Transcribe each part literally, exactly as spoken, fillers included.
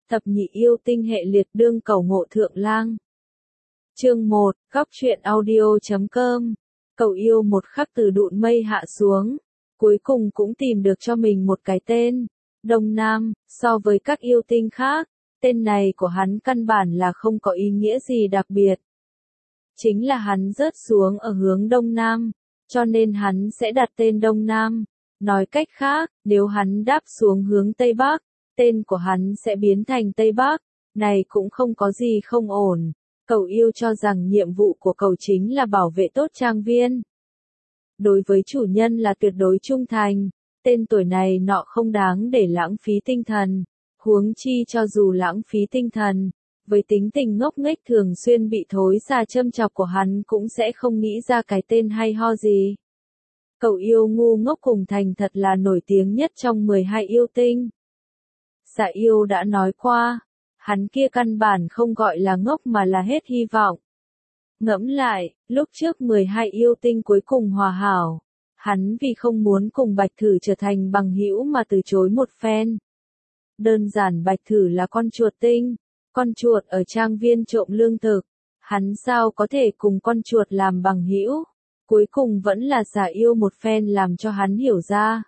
Thập nhị yêu tinh hệ liệt đương cầu ngộ thượng lang. Chương một, góc truyện audio chấm com. Cầu yêu một khắc từ đụn mây hạ xuống, cuối cùng cũng tìm được cho mình một cái tên. Đông Nam, so với các yêu tinh khác, tên này của hắn căn bản là không có ý nghĩa gì đặc biệt. Chính là hắn rớt xuống ở hướng Đông Nam, cho nên hắn sẽ đặt tên Đông Nam. Nói cách khác, nếu hắn đáp xuống hướng Tây Bắc, tên của hắn sẽ biến thành Tây Bắc, này cũng không có gì không ổn. Cầu yêu cho rằng nhiệm vụ của cầu chính là bảo vệ tốt trang viên. Đối với chủ nhân là tuyệt đối trung thành, tên tuổi này nọ không đáng để lãng phí tinh thần, huống chi cho dù lãng phí tinh thần, với tính tình ngốc nghếch thường xuyên bị thối xà châm chọc của hắn cũng sẽ không nghĩ ra cái tên hay ho gì. Cầu yêu ngu ngốc cùng thành thật là nổi tiếng nhất trong mười hai yêu tinh. Dạ yêu đã nói qua, hắn kia căn bản không gọi là ngốc mà là hết hy vọng. Ngẫm lại, lúc trước mười hai yêu tinh cuối cùng hòa hảo, hắn vì không muốn cùng Bạch Thử trở thành bằng hữu mà từ chối một phen. Đơn giản Bạch Thử là con chuột tinh, con chuột ở trang viên trộm lương thực, hắn sao có thể cùng con chuột làm bằng hữu? Cuối cùng vẫn là giả yêu một phen làm cho hắn hiểu ra.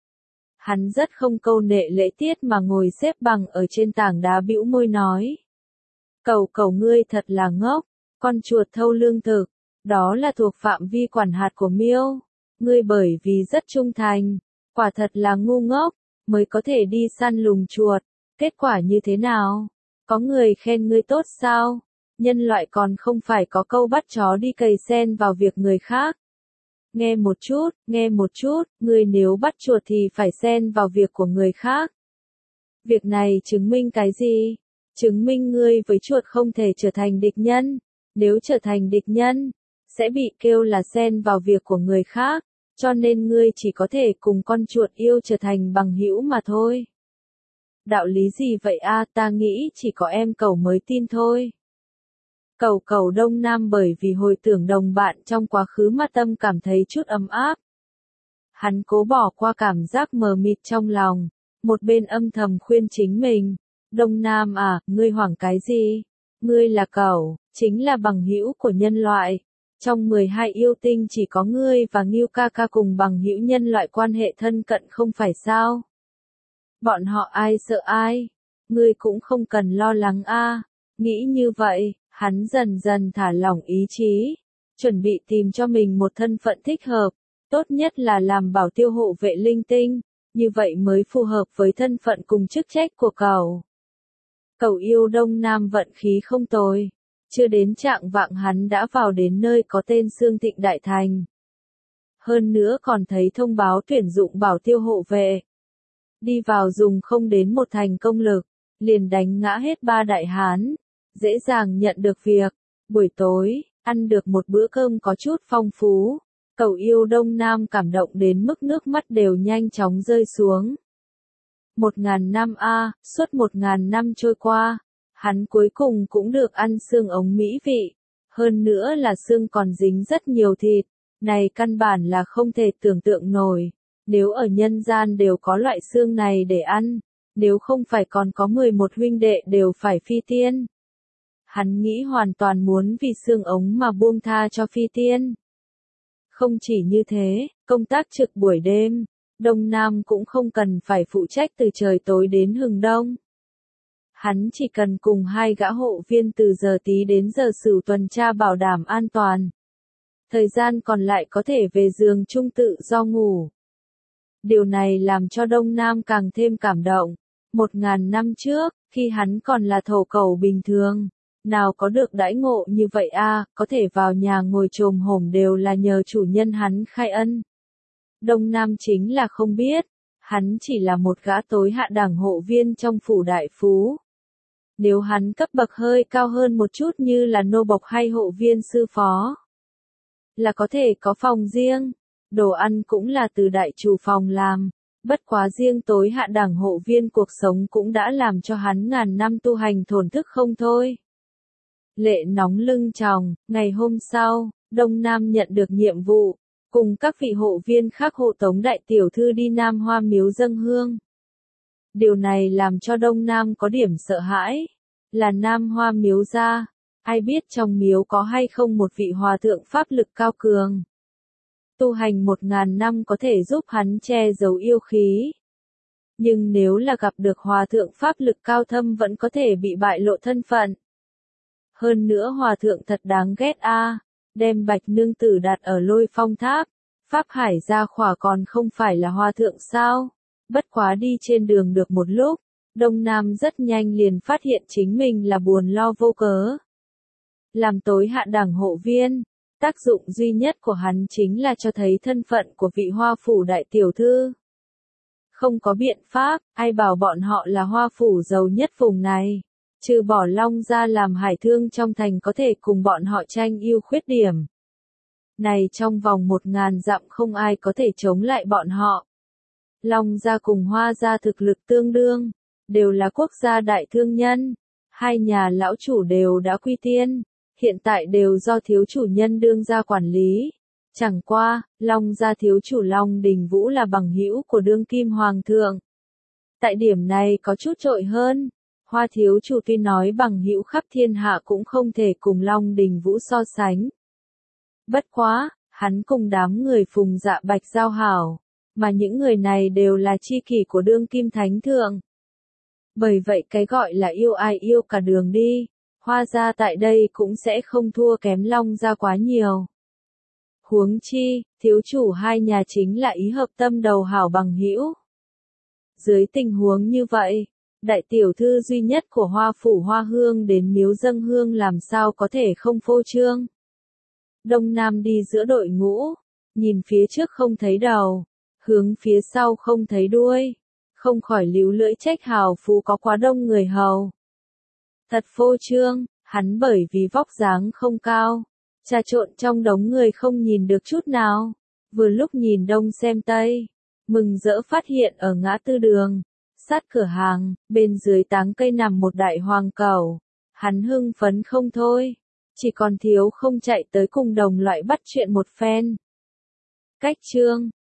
Hắn rất không câu nệ lễ tiết mà ngồi xếp bằng ở trên tảng đá bĩu môi nói. Cầu cầu ngươi thật là ngốc, con chuột thâu lương thực, đó là thuộc phạm vi quản hạt của miêu. Ngươi bởi vì rất trung thành, quả thật là ngu ngốc, mới có thể đi săn lùng chuột. Kết quả như thế nào? Có người khen ngươi tốt sao? Nhân loại còn không phải có câu bắt chó đi cày sen vào việc người khác. Nghe một chút, nghe một chút, ngươi nếu bắt chuột thì phải xen vào việc của người khác. Việc này chứng minh cái gì? Chứng minh ngươi với chuột không thể trở thành địch nhân. Nếu trở thành địch nhân, sẽ bị kêu là xen vào việc của người khác, cho nên ngươi chỉ có thể cùng con chuột yêu trở thành bằng hữu mà thôi. Đạo lý gì vậy a? Ta nghĩ chỉ có em cầu mới tin thôi. Cầu cầu Đông Nam bởi vì hồi tưởng đồng bạn trong quá khứ mà tâm cảm thấy chút ấm áp. Hắn cố bỏ qua cảm giác mờ mịt trong lòng, một bên âm thầm khuyên chính mình. Đông Nam à, ngươi hoảng cái gì? Ngươi là cầu, chính là bằng hữu của nhân loại. Trong mười hai yêu tinh chỉ có ngươi và Ngưu ca ca cùng bằng hữu nhân loại quan hệ thân cận không phải sao? Bọn họ ai sợ ai? Ngươi cũng không cần lo lắng a. Nghĩ như vậy, hắn dần dần thả lỏng ý chí, chuẩn bị tìm cho mình một thân phận thích hợp, tốt nhất là làm bảo tiêu hộ vệ linh tinh, như vậy mới phù hợp với thân phận cùng chức trách của cầu. Cầu yêu Đông Nam vận khí không tồi, chưa đến trạng vạng hắn đã vào đến nơi có tên Xương Thịnh Đại Thành. Hơn nữa còn thấy thông báo tuyển dụng bảo tiêu hộ vệ. Đi vào dùng không đến một thành công lực, liền đánh ngã hết ba đại hán. Dễ dàng nhận được việc, buổi tối, ăn được một bữa cơm có chút phong phú, cầu yêu Đông Nam cảm động đến mức nước mắt đều nhanh chóng rơi xuống. Một ngàn năm a, suốt một ngàn năm trôi qua, hắn cuối cùng cũng được ăn xương ống mỹ vị, hơn nữa là xương còn dính rất nhiều thịt, này căn bản là không thể tưởng tượng nổi, nếu ở nhân gian đều có loại xương này để ăn, nếu không phải còn có mười một huynh đệ đều phải phi tiên. Hắn nghĩ hoàn toàn muốn vì xương ống mà buông tha cho phi tiên. Không chỉ như thế, công tác trực buổi đêm, Đông Nam cũng không cần phải phụ trách từ trời tối đến hừng đông. Hắn chỉ cần cùng hai gã hộ viên từ giờ tí đến giờ sửu tuần tra bảo đảm an toàn. Thời gian còn lại có thể về giường chung tự do ngủ. Điều này làm cho Đông Nam càng thêm cảm động. Một ngàn năm trước, khi hắn còn là thổ cầu bình thường, nào có được đãi ngộ như vậy a, có thể vào nhà ngồi chồm hổm đều là nhờ chủ nhân hắn khai ân. Đông Nam chính là không biết, hắn chỉ là một gã tối hạ đẳng hộ viên trong phủ đại phú. Nếu hắn cấp bậc hơi cao hơn một chút như là nô bộc hay hộ viên sư phó, là có thể có phòng riêng, đồ ăn cũng là từ đại chủ phòng làm. Bất quá riêng tối hạ đẳng hộ viên cuộc sống cũng đã làm cho hắn ngàn năm tu hành thổn thức không thôi. Lệ nóng lưng tròng, ngày hôm sau, Đông Nam nhận được nhiệm vụ, cùng các vị hộ viên khác hộ tống đại tiểu thư đi Nam Hoa Miếu dâng hương. Điều này làm cho Đông Nam có điểm sợ hãi. Là Nam Hoa miếu gia, ai biết trong miếu có hay không một vị hòa thượng pháp lực cao cường. Tu hành một ngàn năm có thể giúp hắn che giấu yêu khí. Nhưng nếu là gặp được hòa thượng pháp lực cao thâm vẫn có thể bị bại lộ thân phận. Hơn nữa hòa thượng thật đáng ghét a, đem Bạch nương tử đặt ở Lôi Phong tháp, Pháp Hải Gia Khỏa còn không phải là hòa thượng sao? Bất quá đi trên đường được một lúc, Đông Nam rất nhanh liền phát hiện chính mình là buồn lo vô cớ. Làm tối hạ đẳng hộ viên, tác dụng duy nhất của hắn chính là cho thấy thân phận của vị Hoa phủ đại tiểu thư. Không có biện pháp, ai bảo bọn họ là Hoa phủ giàu nhất vùng này. Trừ bỏ Long gia làm hải thương trong thành có thể cùng bọn họ tranh ưu khuyết điểm. Này trong vòng một ngàn dặm không ai có thể chống lại bọn họ. Long gia cùng Hoa gia thực lực tương đương, đều là quốc gia đại thương nhân. Hai nhà lão chủ đều đã quy tiên, hiện tại đều do thiếu chủ nhân đương gia quản lý. Chẳng qua, Long gia thiếu chủ Long Đình Vũ là bằng hữu của đương kim hoàng thượng. Tại điểm này có chút trội hơn. Hoa thiếu chủ tuy nói bằng hữu khắp thiên hạ cũng không thể cùng Long Đình Vũ so sánh. Bất quá, hắn cùng đám người Phùng Dạ Bạch giao hảo, mà những người này đều là chi kỷ của đương kim thánh thượng. Bởi vậy cái gọi là yêu ai yêu cả đường đi, Hoa gia tại đây cũng sẽ không thua kém Long gia quá nhiều. Huống chi, thiếu chủ hai nhà chính là ý hợp tâm đầu hảo bằng hữu. Dưới tình huống như vậy, đại tiểu thư duy nhất của Hoa phủ Hoa Hương đến miếu dâng hương làm sao có thể không phô trương. Đông Nam đi giữa đội ngũ, nhìn phía trước không thấy đầu, hướng phía sau không thấy đuôi, không khỏi líu lưỡi trách hào phú có quá đông người hầu. Thật phô trương, hắn bởi vì vóc dáng không cao, trà trộn trong đống người không nhìn được chút nào, vừa lúc nhìn đông xem tây, mừng rỡ phát hiện ở ngã tư đường. Sát cửa hàng, bên dưới táng cây nằm một đại hoàng cẩu. Hắn hưng phấn không thôi. Chỉ còn thiếu không chạy tới cùng đồng loại bắt chuyện một phen. Cách chương,